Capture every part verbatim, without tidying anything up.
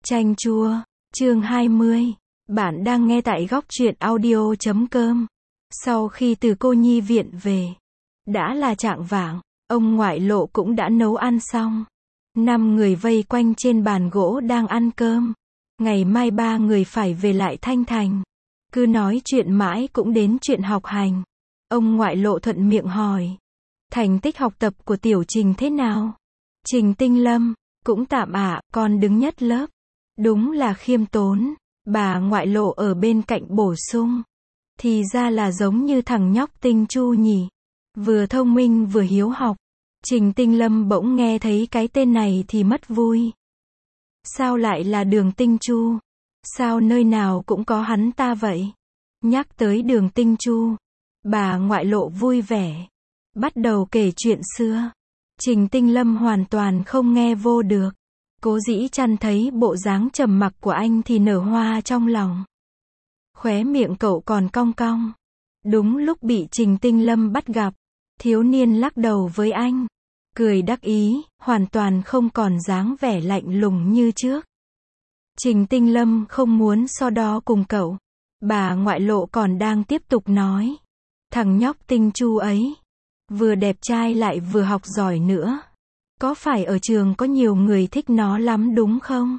Chanh chua, chương hai mươi. Bạn đang nghe tại góc truyện audio chấm com. Sau khi từ cô nhi viện về, đã là chạng vạng, ông ngoại Lộ cũng đã nấu ăn xong. Năm người vây quanh trên bàn gỗ đang ăn cơm. Ngày mai ba người phải về lại Thanh Thành. Cứ nói chuyện mãi cũng đến chuyện học hành. Ông ngoại Lộ thuận miệng hỏi. Thành tích học tập của Tiểu Trình thế nào? Trình Tinh Lâm, cũng tạm ạ, con đứng nhất lớp. Đúng là khiêm tốn. Bà ngoại Lộ ở bên cạnh bổ sung. Thì ra là giống như thằng nhóc Tinh Chu nhỉ. Vừa thông minh vừa hiếu học. Trình Tinh Lâm bỗng nghe thấy cái tên này thì mất vui. Sao lại là Đường Tinh Chu? Sao nơi nào cũng có hắn ta vậy? Nhắc tới Đường Tinh Chu, bà ngoại Lộ vui vẻ. Bắt đầu kể chuyện xưa. Trình Tinh Lâm hoàn toàn không nghe vô được. Cố Dĩ Chăn thấy bộ dáng trầm mặc của anh thì nở hoa trong lòng. Khóe miệng cậu còn cong cong. Đúng lúc bị Trình Tinh Lâm bắt gặp, thiếu niên lắc đầu với anh. Cười đắc ý, hoàn toàn không còn dáng vẻ lạnh lùng như trước. Trình Tinh Lâm không muốn so đo cùng cậu. Bà ngoại Lộ còn đang tiếp tục nói. Thằng nhóc Tinh Chu ấy, vừa đẹp trai lại vừa học giỏi nữa. Có phải ở trường có nhiều người thích nó lắm đúng không?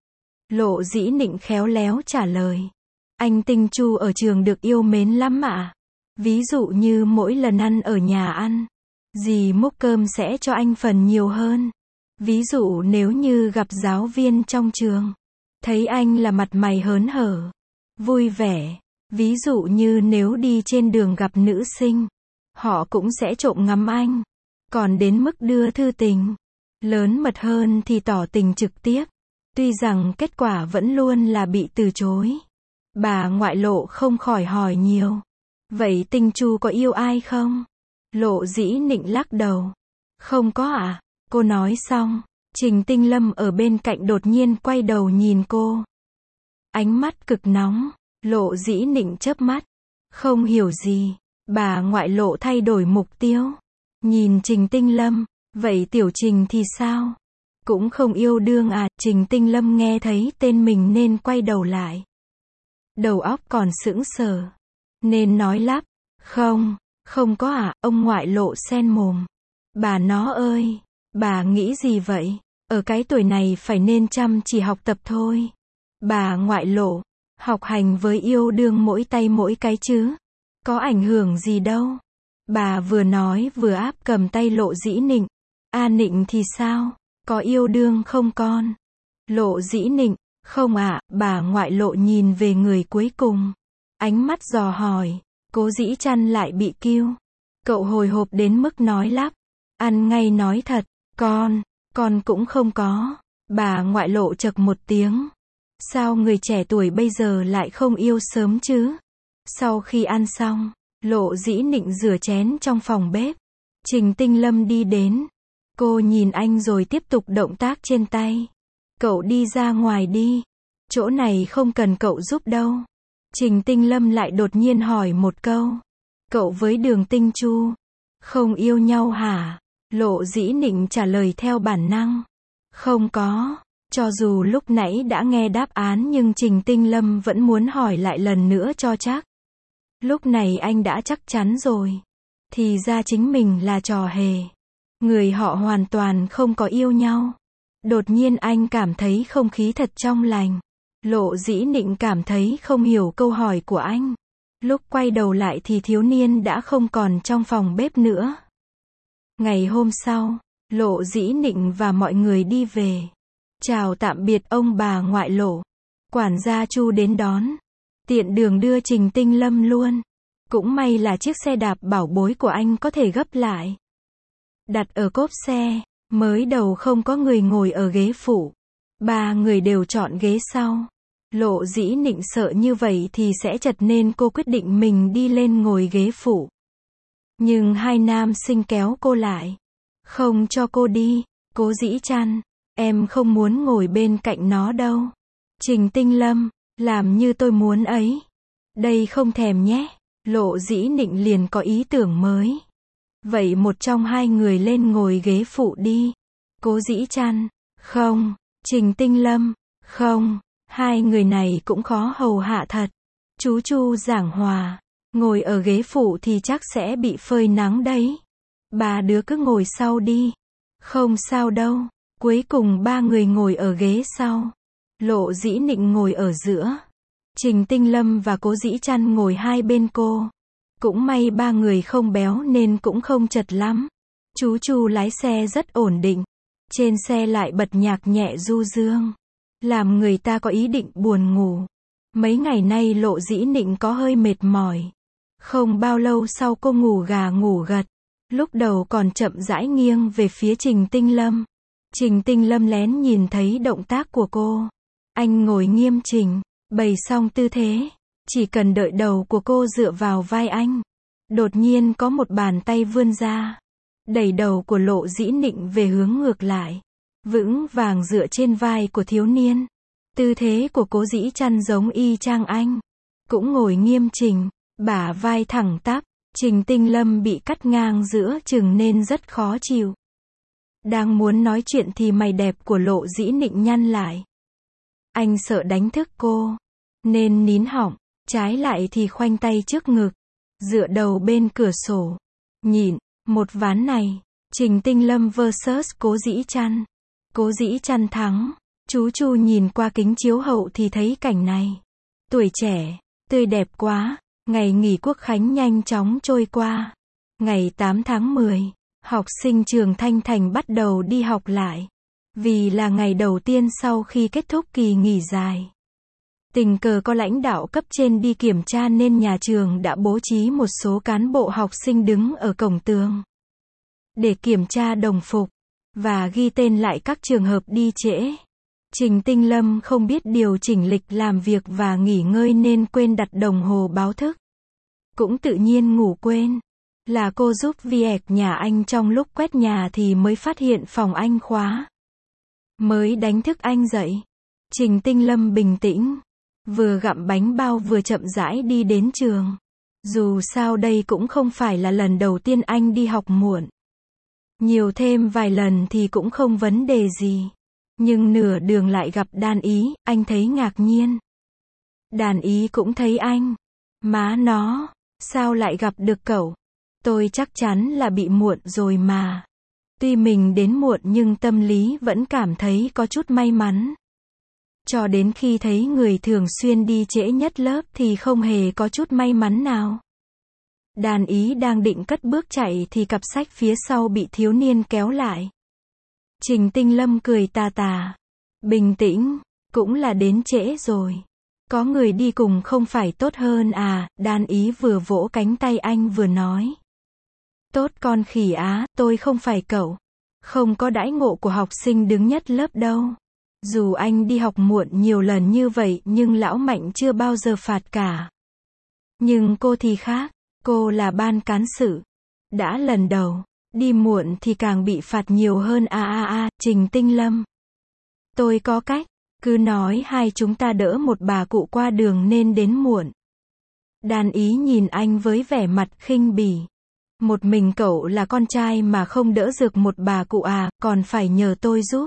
Lộ Dĩ Nịnh khéo léo trả lời. Anh Tinh Chu ở trường được yêu mến lắm ạ. Ví dụ như mỗi lần ăn ở nhà ăn, dì múc cơm sẽ cho anh phần nhiều hơn. Ví dụ nếu như gặp giáo viên trong trường, thấy anh là mặt mày hớn hở, vui vẻ. Ví dụ như nếu đi trên đường gặp nữ sinh, họ cũng sẽ trộm ngắm anh. Còn đến mức đưa thư tình lớn mật hơn thì tỏ tình trực tiếp. Tuy rằng kết quả vẫn luôn là bị từ chối. Bà ngoại Lộ không khỏi hỏi nhiều. Vậy Tinh Chu có yêu ai không? Lộ Dĩ Nịnh lắc đầu. Không có ạ. À? Cô nói xong, Trình Tinh Lâm ở bên cạnh đột nhiên quay đầu nhìn cô. Ánh mắt cực nóng. Lộ Dĩ Nịnh chớp mắt. Không hiểu gì. Bà ngoại Lộ thay đổi mục tiêu. Nhìn Trình Tinh Lâm. Vậy Tiểu Trình thì sao? Cũng không yêu đương à? Trình Tinh Lâm nghe thấy tên mình nên quay đầu lại. Đầu óc còn sững sờ. Nên nói lắp. Không, không có à? Ông ngoại Lộ sen mồm. Bà nó ơi, bà nghĩ gì vậy? Ở cái tuổi này phải nên chăm chỉ học tập thôi. Bà ngoại Lộ, học hành với yêu đương mỗi tay mỗi cái chứ. Có ảnh hưởng gì đâu. Bà vừa nói vừa áp cầm tay Lộ Dĩ Nịnh. A Nịnh thì sao? Có yêu đương không con? Lộ Dĩ Nịnh, không ạ. Bà ngoại Lộ nhìn về người cuối cùng. Ánh mắt dò hỏi. Cố Dĩ Chăn lại bị kiêu. Cậu hồi hộp đến mức nói lắp. Ăn ngay nói thật. Con, con cũng không có. Bà ngoại Lộ chậc một tiếng. Sao người trẻ tuổi bây giờ lại không yêu sớm chứ? Sau khi ăn xong, Lộ Dĩ Nịnh rửa chén trong phòng bếp. Trình Tinh Lâm đi đến. Cô nhìn anh rồi tiếp tục động tác trên tay. Cậu đi ra ngoài đi. Chỗ này không cần cậu giúp đâu. Trình Tinh Lâm lại đột nhiên hỏi một câu. Cậu với Đường Tinh Chu không yêu nhau hả? Lộ Dĩ Nịnh trả lời theo bản năng. Không có. Cho dù lúc nãy đã nghe đáp án nhưng Trình Tinh Lâm vẫn muốn hỏi lại lần nữa cho chắc. Lúc này anh đã chắc chắn rồi. Thì ra chính mình là trò hề. Người họ hoàn toàn không có yêu nhau. Đột nhiên anh cảm thấy không khí thật trong lành. Lộ Dĩ Nịnh cảm thấy không hiểu câu hỏi của anh. Lúc quay đầu lại thì thiếu niên đã không còn trong phòng bếp nữa. Ngày hôm sau, Lộ Dĩ Nịnh và mọi người đi về. Chào tạm biệt ông bà ngoại Lộ. Quản gia Chu đến đón. Tiện đường đưa Trình Tinh Lâm luôn. Cũng may là chiếc xe đạp bảo bối của anh có thể gấp lại. Đặt ở cốp xe. Mới đầu không có người ngồi ở ghế phụ. Ba người đều chọn ghế sau. Lộ Dĩ Nịnh sợ như vậy thì sẽ chật nên cô quyết định mình đi lên ngồi ghế phụ. Nhưng hai nam sinh kéo cô lại. Không cho cô đi. Cố Dĩ Chăn, em không muốn ngồi bên cạnh nó đâu. Trình Tinh Lâm, làm như tôi muốn ấy. Đây không thèm nhé. Lộ Dĩ Nịnh liền có ý tưởng mới. Vậy một trong hai người lên ngồi ghế phụ đi. Cố Dĩ Chăn, không. Trình Tinh Lâm, Không, hai người này cũng khó hầu hạ thật. Chú Chu giảng hòa, ngồi ở ghế phụ thì chắc sẽ bị phơi nắng đấy. Ba đứa cứ ngồi sau đi. Không sao đâu. Cuối cùng ba người ngồi ở ghế sau. Lộ Dĩ Nịnh ngồi ở giữa. Trình Tinh Lâm và Cố Dĩ Chăn ngồi hai bên cô. Cũng may ba người không béo nên cũng không chật lắm. Chú Chu lái xe rất ổn định. Trên xe lại bật nhạc nhẹ du dương. Làm người ta có ý định buồn ngủ. Mấy ngày nay Lộ Dĩ Nịnh có hơi mệt mỏi. Không bao lâu sau cô ngủ gà ngủ gật. Lúc đầu còn chậm rãi nghiêng về phía Trình Tinh Lâm. Trình Tinh Lâm lén nhìn thấy động tác của cô. Anh ngồi nghiêm chỉnh, bày xong tư thế. Chỉ cần đợi đầu của cô dựa vào vai anh. Đột nhiên có một bàn tay vươn ra. Đẩy đầu của Lộ Dĩ Nịnh về hướng ngược lại. Vững vàng dựa trên vai của thiếu niên. Tư thế của Cố Dĩ Chăn giống y chang anh. Cũng ngồi nghiêm chỉnh, bả vai thẳng tắp. Trình Tinh Lâm bị cắt ngang giữa chừng nên rất khó chịu. Đang muốn nói chuyện thì mày đẹp của Lộ Dĩ Nịnh nhăn lại. Anh sợ đánh thức cô, nên nín họng, trái lại thì khoanh tay trước ngực, dựa đầu bên cửa sổ. Nhịn, một ván này, Trình Tinh Lâm versus Cố Dĩ Chăn. Cố Dĩ Chăn thắng. Chú Chu nhìn qua kính chiếu hậu thì thấy cảnh này. Tuổi trẻ, tươi đẹp quá. Ngày nghỉ Quốc khánh nhanh chóng trôi qua. Ngày tám tháng mười, học sinh trường Thanh Thành bắt đầu đi học lại. Vì là ngày đầu tiên sau khi kết thúc kỳ nghỉ dài. Tình cờ có lãnh đạo cấp trên đi kiểm tra nên nhà trường đã bố trí một số cán bộ học sinh đứng ở cổng tường. Để kiểm tra đồng phục. Và ghi tên lại các trường hợp đi trễ. Trình Tinh Lâm không biết điều chỉnh lịch làm việc và nghỉ ngơi nên quên đặt đồng hồ báo thức. Cũng tự nhiên ngủ quên. Là cô giúp việc nhà anh trong lúc quét nhà thì mới phát hiện phòng anh khóa. Mới đánh thức anh dậy. Trình Tinh Lâm bình tĩnh. Vừa gặm bánh bao vừa chậm rãi đi đến trường. Dù sao đây cũng không phải là lần đầu tiên anh đi học muộn. Nhiều thêm vài lần thì cũng không vấn đề gì. Nhưng nửa đường lại gặp Đan Ý, anh thấy ngạc nhiên. Đàn Ý cũng thấy anh. Má nó, sao lại gặp được cậu? Tôi chắc chắn là bị muộn rồi mà. Tuy mình đến muộn nhưng tâm lý vẫn cảm thấy có chút may mắn. Cho đến khi thấy người thường xuyên đi trễ nhất lớp thì không hề có chút may mắn nào. Đàn Ý đang định cất bước chạy thì cặp sách phía sau bị thiếu niên kéo lại. Trình Tinh Lâm cười tà tà. Bình tĩnh, cũng là đến trễ rồi. Có người đi cùng không phải tốt hơn à, Đan Ý vừa vỗ cánh tay anh vừa nói. Tốt con khỉ á, tôi không phải cậu. Không có đãi ngộ của học sinh đứng nhất lớp đâu. Dù anh đi học muộn nhiều lần như vậy nhưng lão Mạnh chưa bao giờ phạt cả. Nhưng cô thì khác, cô là ban cán sự. Đã lần đầu, đi muộn thì càng bị phạt nhiều hơn a a a, Trình Tinh Lâm. Tôi có cách, cứ nói hai chúng ta đỡ một bà cụ qua đường nên đến muộn. Đan Ý nhìn anh với vẻ mặt khinh bỉ. Một mình cậu là con trai mà không đỡ được một bà cụ à, còn phải nhờ tôi giúp.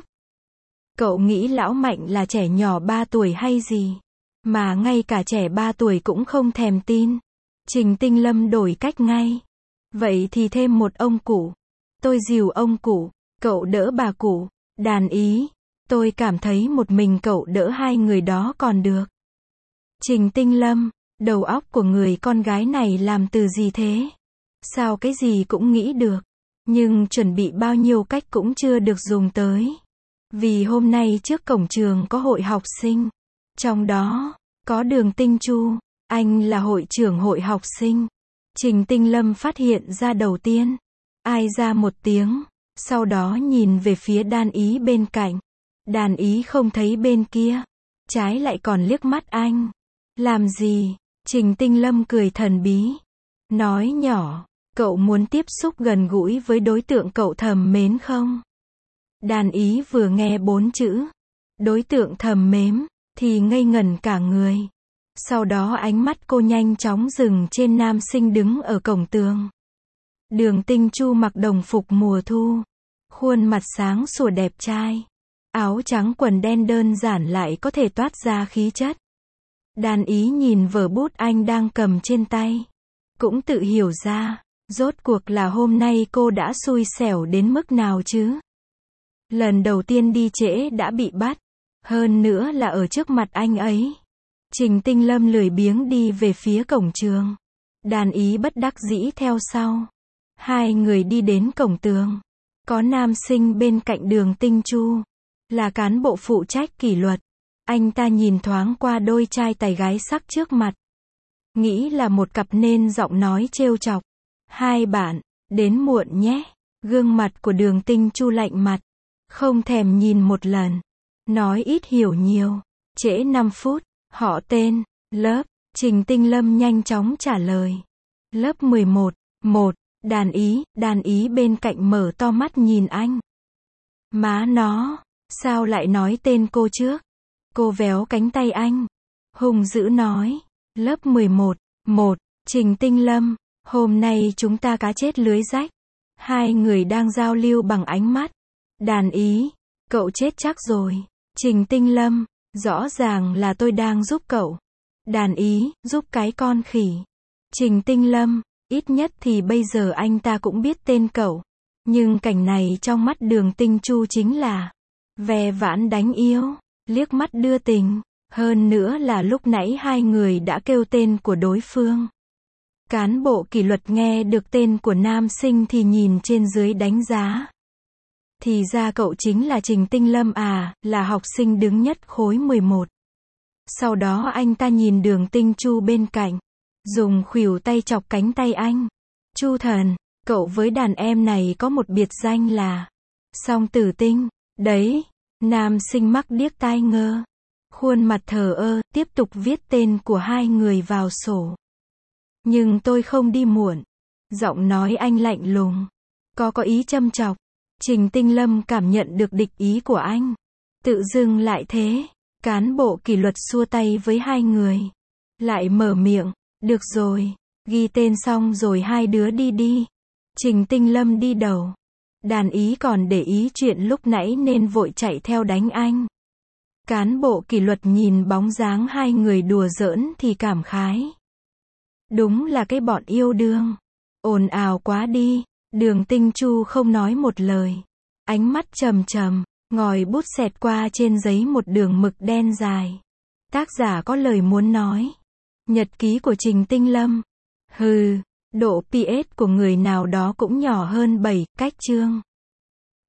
Cậu nghĩ lão Mạnh là trẻ nhỏ ba tuổi hay gì? Mà ngay cả trẻ ba tuổi cũng không thèm tin. Trình Tinh Lâm đổi cách ngay. Vậy thì thêm một ông cụ. Tôi dìu ông cụ, cậu đỡ bà cụ. Đàn Ý, tôi cảm thấy một mình cậu đỡ hai người đó còn được. Trình Tinh Lâm, đầu óc của người con gái này làm từ gì thế? Sao cái gì cũng nghĩ được. Nhưng chuẩn bị bao nhiêu cách cũng chưa được dùng tới. Vì hôm nay trước cổng trường có hội học sinh. Trong đó, có Đường Tinh Chu. Anh là hội trưởng hội học sinh. Trình Tinh Lâm phát hiện ra đầu tiên. Ai ra một tiếng. Sau đó nhìn về phía Đan Ý bên cạnh. Đan Ý không thấy bên kia. Trái lại còn liếc mắt anh. Làm gì? Trình Tinh Lâm cười thần bí. Nói nhỏ, cậu muốn tiếp xúc gần gũi với đối tượng cậu thầm mến không? Đan Ý vừa nghe bốn chữ. Đối tượng thầm mến, thì ngây ngẩn cả người. Sau đó ánh mắt cô nhanh chóng dừng trên nam sinh đứng ở cổng tường. Đường Tinh Chu mặc đồng phục mùa thu. Khuôn mặt sáng sủa đẹp trai. Áo trắng quần đen đơn giản lại có thể toát ra khí chất. Đàn Ý nhìn vở bút anh đang cầm trên tay. Cũng tự hiểu ra, rốt cuộc là hôm nay cô đã xui xẻo đến mức nào chứ. Lần đầu tiên đi trễ đã bị bắt. Hơn nữa là ở trước mặt anh ấy. Trình Tinh Lâm lười biếng đi về phía cổng trường. Đàn Ý bất đắc dĩ theo sau. Hai người đi đến cổng tường. Có nam sinh bên cạnh Đường Tinh Chu. Là cán bộ phụ trách kỷ luật. Anh ta nhìn thoáng qua đôi trai tài gái sắc trước mặt. Nghĩ là một cặp nên giọng nói trêu chọc. Hai bạn, đến muộn nhé. Gương mặt của Đường Tinh Chu lạnh mặt. Không thèm nhìn một lần. Nói ít hiểu nhiều. Trễ năm phút. Họ tên, lớp. Trình Tinh Lâm nhanh chóng trả lời. Lớp mười một. Một. Đàn Ý, Đàn Ý bên cạnh mở to mắt nhìn anh. Má nó, sao lại nói tên cô trước? Cô véo cánh tay anh. Hùng dữ nói. Lớp mười một. Một. Trình Tinh Lâm, hôm nay chúng ta cá chết lưới rách. Hai người đang giao lưu bằng ánh mắt. Đàn Ý, cậu chết chắc rồi. Trình Tinh Lâm, rõ ràng là tôi đang giúp cậu. Đàn Ý, giúp cái con khỉ. Trình Tinh Lâm, ít nhất thì bây giờ anh ta cũng biết tên cậu. Nhưng cảnh này trong mắt Đường Tinh Chu chính là ve vãn đánh yêu, liếc mắt đưa tình. Hơn nữa là lúc nãy hai người đã kêu tên của đối phương. Cán bộ kỷ luật nghe được tên của nam sinh thì nhìn trên dưới đánh giá. Thì ra cậu chính là Trình Tinh Lâm à, là học sinh đứng nhất khối mười một. Sau đó anh ta nhìn Đường Tinh Chu bên cạnh. Dùng khuỷu tay chọc cánh tay anh. Chu thần, cậu với đàn em này có một biệt danh là Song Tử Tinh. Đấy, nam sinh mắc điếc tai ngơ. Khuôn mặt thờ ơ, tiếp tục viết tên của hai người vào sổ. Nhưng tôi không đi muộn. Giọng nói anh lạnh lùng. Có có ý châm chọc. Trình Tinh Lâm cảm nhận được địch ý của anh. Tự dưng lại thế. Cán bộ kỷ luật xua tay với hai người. Lại mở miệng. Được rồi. Ghi tên xong rồi hai đứa đi đi. Trình Tinh Lâm đi đầu. Đàn Ý còn để ý chuyện lúc nãy nên vội chạy theo đánh anh. Cán bộ kỷ luật nhìn bóng dáng hai người đùa giỡn thì cảm khái. Đúng là cái bọn yêu đương. Ồn ào quá đi. Đường Tinh Chu không nói một lời. Ánh mắt trầm trầm, ngòi bút xẹt qua trên giấy một đường mực đen dài. Tác giả có lời muốn nói. Nhật ký của Trình Tinh Lâm. Hừ, độ pê ét của người nào đó cũng nhỏ hơn bảy cách chương.